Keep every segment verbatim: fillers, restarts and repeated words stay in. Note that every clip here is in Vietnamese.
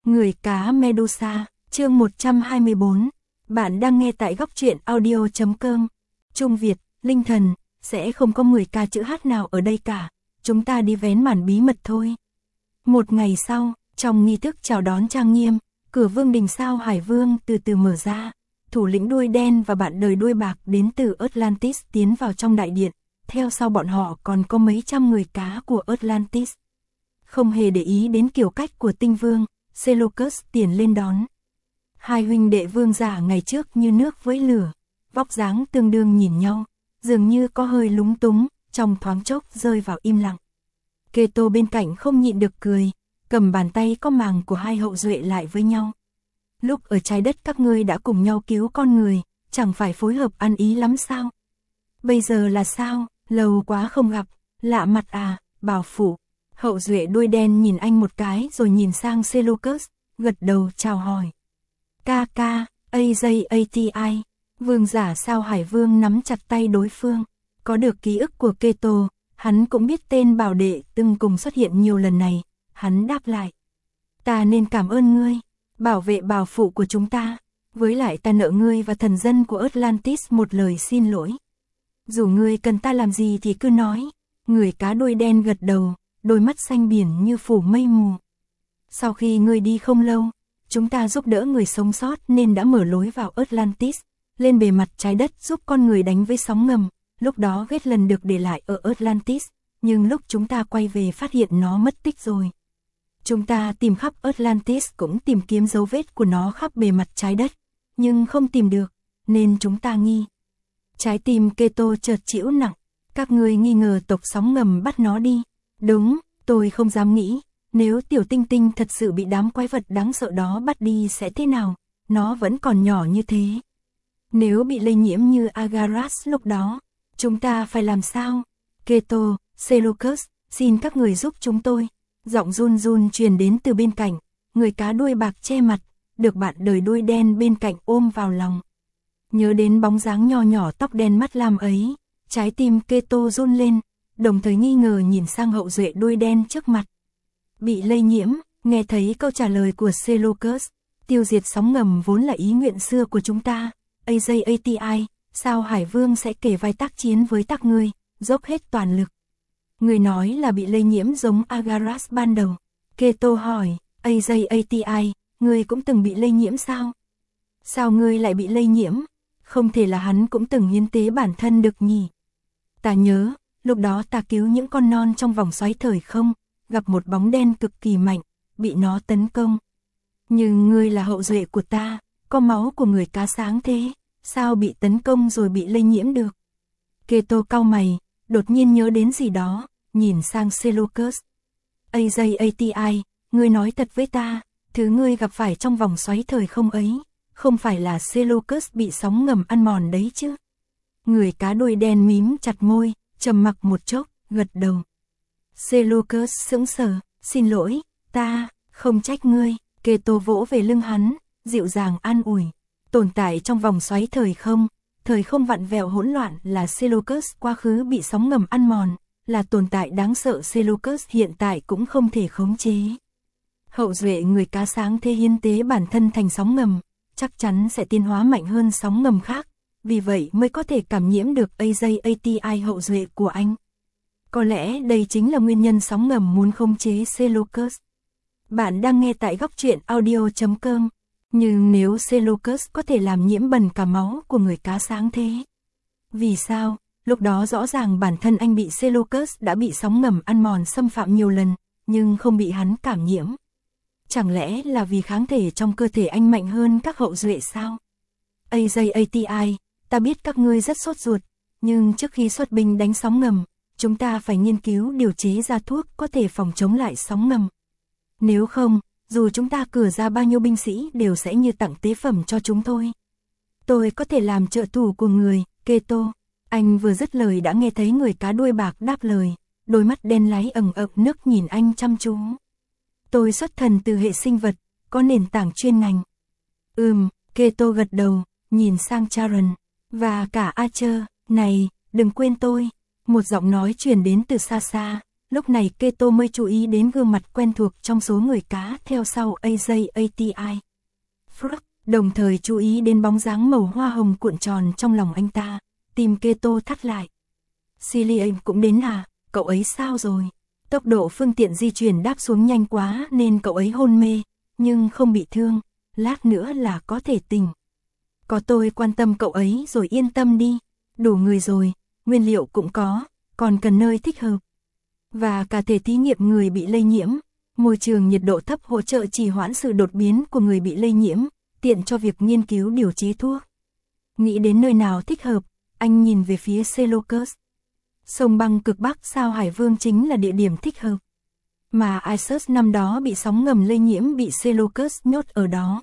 Người cá Medusa, chương một trăm hai mươi bốn. Bạn đang nghe tại góc truyện audio chấm com. Trung Việt, Linh Thần, sẽ không có người ca chữ hát nào ở đây cả. Chúng ta đi vén màn bí mật thôi. Một ngày sau, trong nghi thức chào đón trang nghiêm, cửa vương đình sao Hải Vương từ từ mở ra. Thủ lĩnh đuôi đen và bạn đời đuôi bạc đến từ Atlantis tiến vào trong đại điện. Theo sau bọn họ còn có mấy trăm người cá của Atlantis. Không hề để ý đến kiểu cách của tinh vương, Seleucus tiền lên đón. Hai huynh đệ vương giả ngày trước như nước với lửa, vóc dáng tương đương nhìn nhau, dường như có hơi lúng túng, trong thoáng chốc rơi vào im lặng. Keto bên cạnh không nhịn được cười, cầm bàn tay có màng của hai hậu duệ lại với nhau. Lúc ở trái đất các ngươi đã cùng nhau cứu con người, chẳng phải phối hợp ăn ý lắm sao? Bây giờ là sao? Lâu quá không gặp, lạ mặt à, Bảo Phụ. Hậu duệ đuôi đen nhìn anh một cái rồi nhìn sang Seleucus, gật đầu chào hỏi. Ca ca, a j a t i. Vương giả sao Hải Vương nắm chặt tay đối phương. Có được ký ức của Keto, hắn cũng biết tên bảo đệ từng cùng xuất hiện nhiều lần này. Hắn đáp lại. Ta nên cảm ơn ngươi, bảo vệ Bảo Phụ của chúng ta. Với lại ta nợ ngươi và thần dân của Atlantis một lời xin lỗi. Dù ngươi cần ta làm gì thì cứ nói. Người cá đuôi đen gật đầu, đôi mắt xanh biển như phủ mây mù. Sau khi ngươi đi không lâu, chúng ta giúp đỡ người sống sót nên đã mở lối vào Atlantis, lên bề mặt trái đất giúp con người đánh với sóng ngầm. Lúc đó ghét lần được để lại ở Atlantis, nhưng lúc chúng ta quay về phát hiện nó mất tích rồi. Chúng ta tìm khắp Atlantis cũng tìm kiếm dấu vết của nó khắp bề mặt trái đất, nhưng không tìm được, nên chúng ta nghi. Trái tim Keto chợt chịu nặng, các ngươi nghi ngờ tộc sóng ngầm bắt nó đi. Đúng, tôi không dám nghĩ, nếu tiểu tinh tinh thật sự bị đám quái vật đáng sợ đó bắt đi sẽ thế nào, nó vẫn còn nhỏ như thế. Nếu bị lây nhiễm như Agaras lúc đó, chúng ta phải làm sao? Keto, Seleucus, xin các người giúp chúng tôi. Giọng run run truyền đến từ bên cạnh, người cá đuôi bạc che mặt, được bạn đời đuôi đen bên cạnh ôm vào lòng. Nhớ đến bóng dáng nho nhỏ tóc đen mắt lam ấy, trái tim Keto run lên, đồng thời nghi ngờ nhìn sang hậu duệ đuôi đen trước mặt. Bị lây nhiễm, nghe thấy câu trả lời của Seleucus, tiêu diệt sóng ngầm vốn là ý nguyện xưa của chúng ta. a j a t i, sao Hải Vương sẽ kể vai tác chiến với các ngươi, dốc hết toàn lực. Người nói là bị lây nhiễm giống Agaras ban đầu. Keto hỏi, a j a t i, ngươi cũng từng bị lây nhiễm sao? Sao ngươi lại bị lây nhiễm? Không thể là hắn cũng từng hiến tế bản thân được nhỉ? Ta nhớ, lúc đó ta cứu những con non trong vòng xoáy thời không, gặp một bóng đen cực kỳ mạnh, bị nó tấn công. Nhưng ngươi là hậu duệ của ta, có máu của người cá sáng thế, sao bị tấn công rồi bị lây nhiễm được? Keto cau mày, đột nhiên nhớ đến gì đó, nhìn sang Seleucus. a j a t i, ngươi nói thật với ta, thứ ngươi gặp phải trong vòng xoáy thời không ấy, không phải là Seleucus bị sóng ngầm ăn mòn đấy chứ? Người cá đuôi đen mím chặt môi, trầm mặc một chốc, gật đầu. Seleucus sững sờ, xin lỗi, ta, không trách ngươi. Keto vỗ về lưng hắn, dịu dàng an ủi. Tồn tại trong vòng xoáy thời không, thời không vặn vẹo hỗn loạn là Seleucus quá khứ bị sóng ngầm ăn mòn, là tồn tại đáng sợ Seleucus hiện tại cũng không thể khống chế. Hậu duệ người cá sáng thế hiến tế bản thân thành sóng ngầm, chắc chắn sẽ tiến hóa mạnh hơn sóng ngầm khác, vì vậy mới có thể cảm nhiễm được a j a t i hậu duệ của anh. Có lẽ đây chính là nguyên nhân sóng ngầm muốn khống chế Seleucus. Bạn đang nghe tại góc truyện audio chấm com. Nhưng nếu Seleucus có thể làm nhiễm bẩn cả máu của người cá sáng thế, vì sao, lúc đó rõ ràng bản thân anh bị Seleucus đã bị sóng ngầm ăn mòn xâm phạm nhiều lần, nhưng không bị hắn cảm nhiễm? Chẳng lẽ là vì kháng thể trong cơ thể anh mạnh hơn các hậu duệ sao? a j a t i, ta biết các ngươi rất sốt ruột, nhưng trước khi xuất binh đánh sóng ngầm, chúng ta phải nghiên cứu điều chế ra thuốc có thể phòng chống lại sóng ngầm. Nếu không, dù chúng ta cử ra bao nhiêu binh sĩ đều sẽ như tặng tế phẩm cho chúng thôi. Tôi có thể làm trợ thủ của người, Keto. Anh vừa dứt lời đã nghe thấy người cá đuôi bạc đáp lời, đôi mắt đen láy ẩn ực nước nhìn anh chăm chú. Tôi xuất thần từ hệ sinh vật, có nền tảng chuyên ngành. Ừm, Keto gật đầu, nhìn sang Charon, và cả Archer, này, đừng quên tôi. Một giọng nói truyền đến từ xa xa, Lúc này Keto mới chú ý đến gương mặt quen thuộc trong số người cá theo sau a jay a tê i. Frog, đồng thời chú ý đến bóng dáng màu hoa hồng cuộn tròn trong lòng anh ta, tim Keto thắt lại. Cillian cũng đến à, cậu ấy sao rồi? Tốc độ phương tiện di chuyển đáp xuống nhanh quá nên cậu ấy hôn mê, nhưng không bị thương, lát nữa là có thể tỉnh. Có tôi quan tâm cậu ấy rồi yên tâm đi, đủ người rồi, nguyên liệu cũng có, còn cần nơi thích hợp. Và cả thể thí nghiệm người bị lây nhiễm, môi trường nhiệt độ thấp hỗ trợ trì hoãn sự đột biến của người bị lây nhiễm, tiện cho việc nghiên cứu điều chế thuốc. Nghĩ đến nơi nào thích hợp, anh nhìn về phía Seleucus. Sông băng cực Bắc sao Hải Vương chính là địa điểm thích hợp. Mà Isus năm đó bị sóng ngầm lây nhiễm bị Seleucus nhốt ở đó.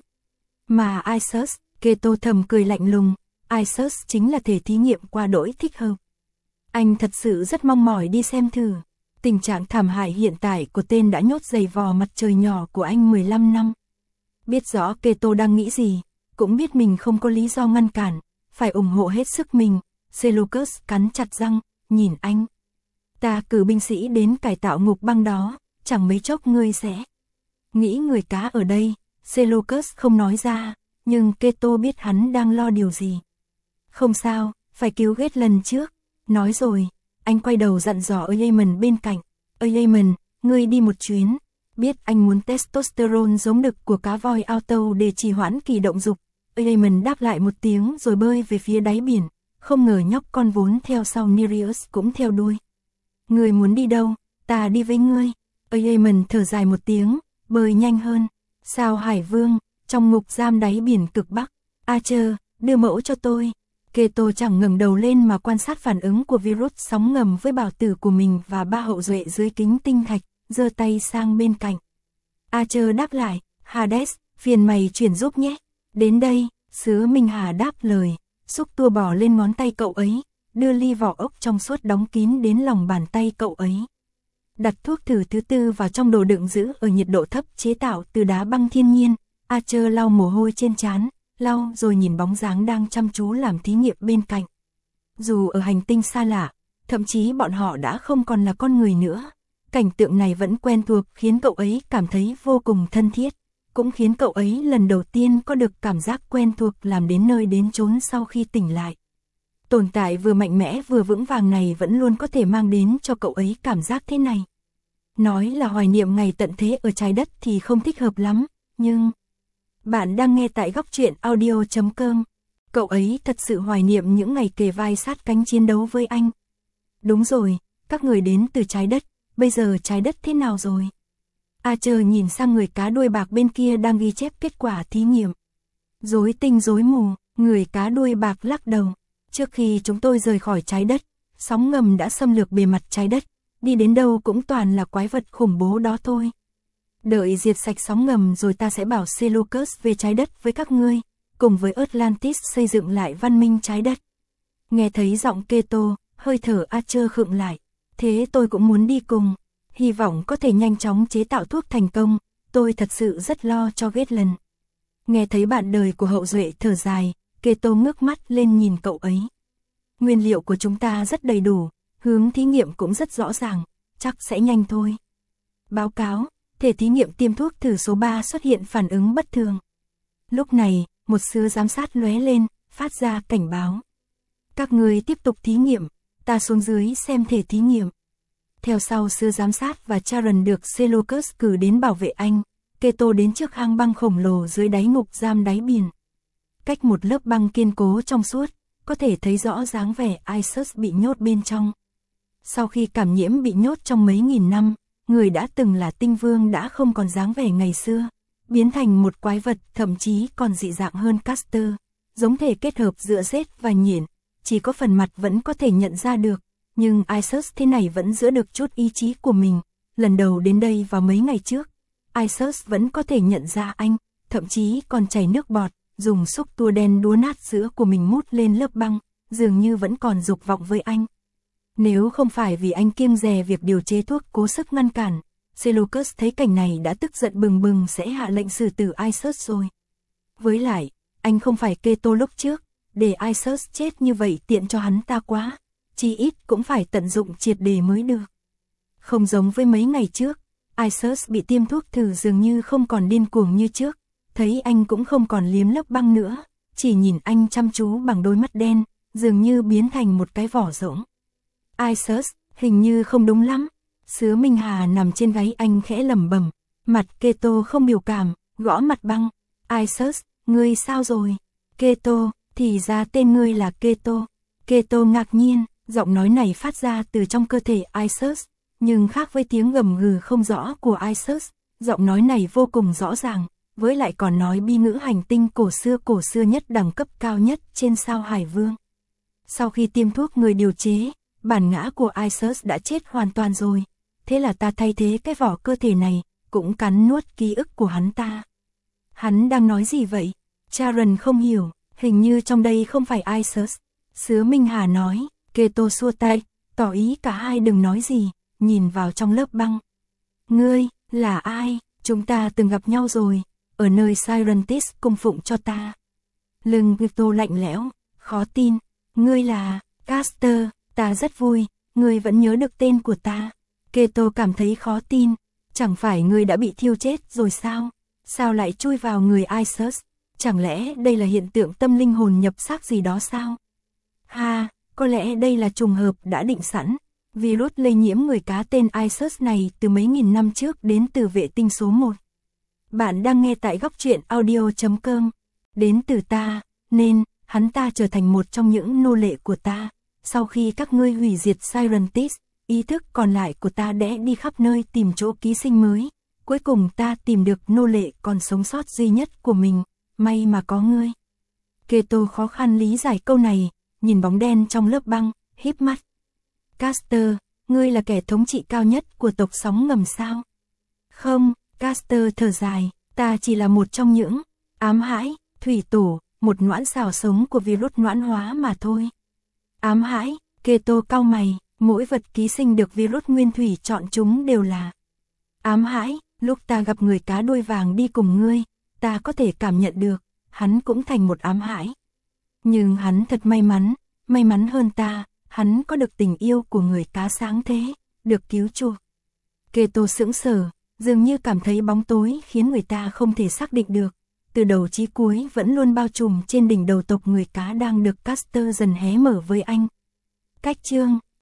Mà Isus, Keto thầm cười lạnh lùng, Isus chính là thể thí nghiệm qua đỗi thích hợp. Anh thật sự rất mong mỏi đi xem thử. Tình trạng thảm hại hiện tại của tên đã nhốt giày vò mặt trời nhỏ của anh mười lăm năm. Biết rõ Keto đang nghĩ gì, cũng biết mình không có lý do ngăn cản, phải ủng hộ hết sức mình. Seleucus cắn chặt răng, nhìn anh. Ta cử binh sĩ đến cải tạo ngục băng đó, chẳng mấy chốc ngươi sẽ nghĩ người cá ở đây. Seleucus không nói ra, nhưng Keto biết hắn đang lo điều gì. Không sao, phải cứu ghét lần trước. Nói rồi, anh quay đầu dặn dò Aemon bên cạnh. Aemon, ngươi đi một chuyến. Biết anh muốn testosterone giống đực của cá voi auto để trì hoãn kỳ động dục. Aemon đáp lại một tiếng rồi bơi về phía đáy biển. Không ngờ nhóc con vốn theo sau Nereus cũng theo đuôi. Ngươi muốn đi đâu, ta đi với ngươi. Aemon thở dài một tiếng, bơi nhanh hơn. Sao Hải Vương, trong ngục giam đáy biển cực Bắc. Archer, đưa mẫu cho tôi. Keto chẳng ngẩng đầu lên mà quan sát phản ứng của virus sóng ngầm với bảo tử của mình và ba hậu duệ dưới kính tinh thạch, giơ tay sang bên cạnh. Archer đáp lại, Hades, phiền mày chuyển giúp nhé. Đến đây, sứ Minh Hà đáp lời, xúc tua bỏ lên ngón tay cậu ấy, đưa ly vỏ ốc trong suốt đóng kín đến lòng bàn tay cậu ấy. Đặt thuốc thử thứ tư vào trong đồ đựng giữ ở nhiệt độ thấp chế tạo từ đá băng thiên nhiên. Archer lau mồ hôi trên trán, lau rồi nhìn bóng dáng đang chăm chú làm thí nghiệm bên cạnh. Dù ở hành tinh xa lạ, thậm chí bọn họ đã không còn là con người nữa, cảnh tượng này vẫn quen thuộc khiến cậu ấy cảm thấy vô cùng thân thiết, cũng khiến cậu ấy lần đầu tiên có được cảm giác quen thuộc làm đến nơi đến chốn sau khi tỉnh lại. Tồn tại vừa mạnh mẽ vừa vững vàng này vẫn luôn có thể mang đến cho cậu ấy cảm giác thế này. Nói là hoài niệm ngày tận thế ở trái đất thì không thích hợp lắm, nhưng... Bạn đang nghe tại góc truyện audio chấm com. Cậu ấy thật sự hoài niệm những ngày kề vai sát cánh chiến đấu với anh. Đúng rồi, các người đến từ trái đất, bây giờ trái đất thế nào rồi? Archer nhìn sang người cá đuôi bạc bên kia đang ghi chép kết quả thí nghiệm. Rối tinh rối mù, người cá đuôi bạc lắc đầu. Trước khi chúng tôi rời khỏi trái đất, sóng ngầm đã xâm lược bề mặt trái đất, đi đến đâu cũng toàn là quái vật khủng bố đó thôi. Đợi diệt sạch sóng ngầm rồi ta sẽ bảo Seleucus về trái đất với các ngươi, cùng với Atlantis xây dựng lại văn minh trái đất. Nghe thấy giọng Keto, hơi thở Archer khựng lại. Thế tôi cũng muốn đi cùng, hy vọng có thể nhanh chóng chế tạo thuốc thành công, tôi thật sự rất lo cho Gatland. Nghe thấy bạn đời của hậu duệ thở dài, Keto ngước mắt lên nhìn cậu ấy. Nguyên liệu của chúng ta rất đầy đủ, hướng thí nghiệm cũng rất rõ ràng, chắc sẽ nhanh thôi. Báo cáo. Thể thí nghiệm tiêm thuốc thử số ba xuất hiện phản ứng bất thường. Lúc này, một sứ giám sát lóe lên, phát ra cảnh báo. Các người tiếp tục thí nghiệm, ta xuống dưới xem thể thí nghiệm. Theo sau sứ giám sát và Charon được Seleucus cử đến bảo vệ anh, Keto đến trước hang băng khổng lồ dưới đáy ngục giam đáy biển. Cách một lớp băng kiên cố trong suốt, có thể thấy rõ dáng vẻ Isus bị nhốt bên trong. Sau khi cảm nhiễm bị nhốt trong mấy nghìn năm, người đã từng là tinh vương đã không còn dáng vẻ ngày xưa, biến thành một quái vật thậm chí còn dị dạng hơn Castor, giống thể kết hợp giữa rết và nhện, chỉ có phần mặt vẫn có thể nhận ra được, nhưng Isus thế này vẫn giữ được chút ý chí của mình. Lần đầu đến đây vào mấy ngày trước, Isus vẫn có thể nhận ra anh, thậm chí còn chảy nước bọt, dùng xúc tua đen đúa nát sữa của mình mút lên lớp băng, dường như vẫn còn dục vọng với anh. Nếu không phải vì anh kiêng dè việc điều chế thuốc cố sức ngăn cản, Seleucus thấy cảnh này đã tức giận bừng bừng sẽ hạ lệnh xử tử Isus rồi. Với lại, anh không phải Keto lúc trước, để Isus chết như vậy tiện cho hắn ta quá, chỉ ít cũng phải tận dụng triệt để mới được. Không giống với mấy ngày trước, Isus bị tiêm thuốc thử dường như không còn điên cuồng như trước, thấy anh cũng không còn liếm lớp băng nữa, chỉ nhìn anh chăm chú bằng đôi mắt đen, dường như biến thành một cái vỏ rỗng. Isus, hình như không đúng lắm. Sứa Minh Hà nằm trên gáy anh khẽ lẩm bẩm, mặt Keto không biểu cảm, gõ mặt băng. Isus, ngươi sao rồi? Keto, thì ra tên ngươi là Keto. Keto ngạc nhiên, giọng nói này phát ra từ trong cơ thể Isus, nhưng khác với tiếng gầm gừ không rõ của Isus, giọng nói này vô cùng rõ ràng, với lại còn nói bi ngữ hành tinh cổ xưa cổ xưa nhất đẳng cấp cao nhất trên sao Hải Vương. Sau khi tiêm thuốc người điều chế, bản ngã của Isus đã chết hoàn toàn rồi, thế là ta thay thế cái vỏ cơ thể này, cũng cắn nuốt ký ức của hắn ta. Hắn đang nói gì vậy? Sharon không hiểu, hình như trong đây không phải Isus. Sứa Minh Hà nói, Keto xua tay, tỏ ý cả hai đừng nói gì, nhìn vào trong lớp băng. Ngươi, là ai? Chúng ta từng gặp nhau rồi, ở nơi Sirentis cung phụng cho ta. Lưng Keto lạnh lẽo, khó tin, ngươi là, Caster, ta rất vui, ngươi vẫn nhớ được tên của ta. Keto cảm thấy khó tin, chẳng phải ngươi đã bị thiêu chết rồi sao? Sao lại chui vào người Isus? Chẳng lẽ đây là hiện tượng tâm linh hồn nhập xác gì đó sao? Ha, có lẽ đây là trùng hợp đã định sẵn. Virus lây nhiễm người cá tên Isus này từ mấy nghìn năm trước đến từ vệ tinh số một. Bạn đang nghe tại góc truyện audio chấm com. Đến từ ta, nên, hắn ta trở thành một trong những nô lệ của ta. Sau khi các ngươi hủy diệt Sirentis, ý thức còn lại của ta đẽ đi khắp nơi tìm chỗ ký sinh mới. Cuối cùng ta tìm được nô lệ còn sống sót duy nhất của mình, may mà có ngươi. Keto khó khăn lý giải câu này, nhìn bóng đen trong lớp băng, híp mắt. Caster, ngươi là kẻ thống trị cao nhất của tộc sóng ngầm sao? Không, Caster thở dài, ta chỉ là một trong những ám hãi, thủy tổ, một noãn xào sống của virus noãn hóa mà thôi. Ám hãi, Keto cau mày, mỗi vật ký sinh được virus nguyên thủy chọn chúng đều là ám hãi. Lúc ta gặp người cá đuôi vàng đi cùng ngươi, ta có thể cảm nhận được, hắn cũng thành một ám hãi. Nhưng hắn thật may mắn, may mắn hơn ta, hắn có được tình yêu của người cá sáng thế, được cứu chuộc. Keto sững sờ, dường như cảm thấy bóng tối khiến người ta không thể xác định được. Từ đầu chí cuối vẫn luôn bao trùm trên đỉnh đầu tộc người cá đang được Caster dần hé mở với anh. Cách chương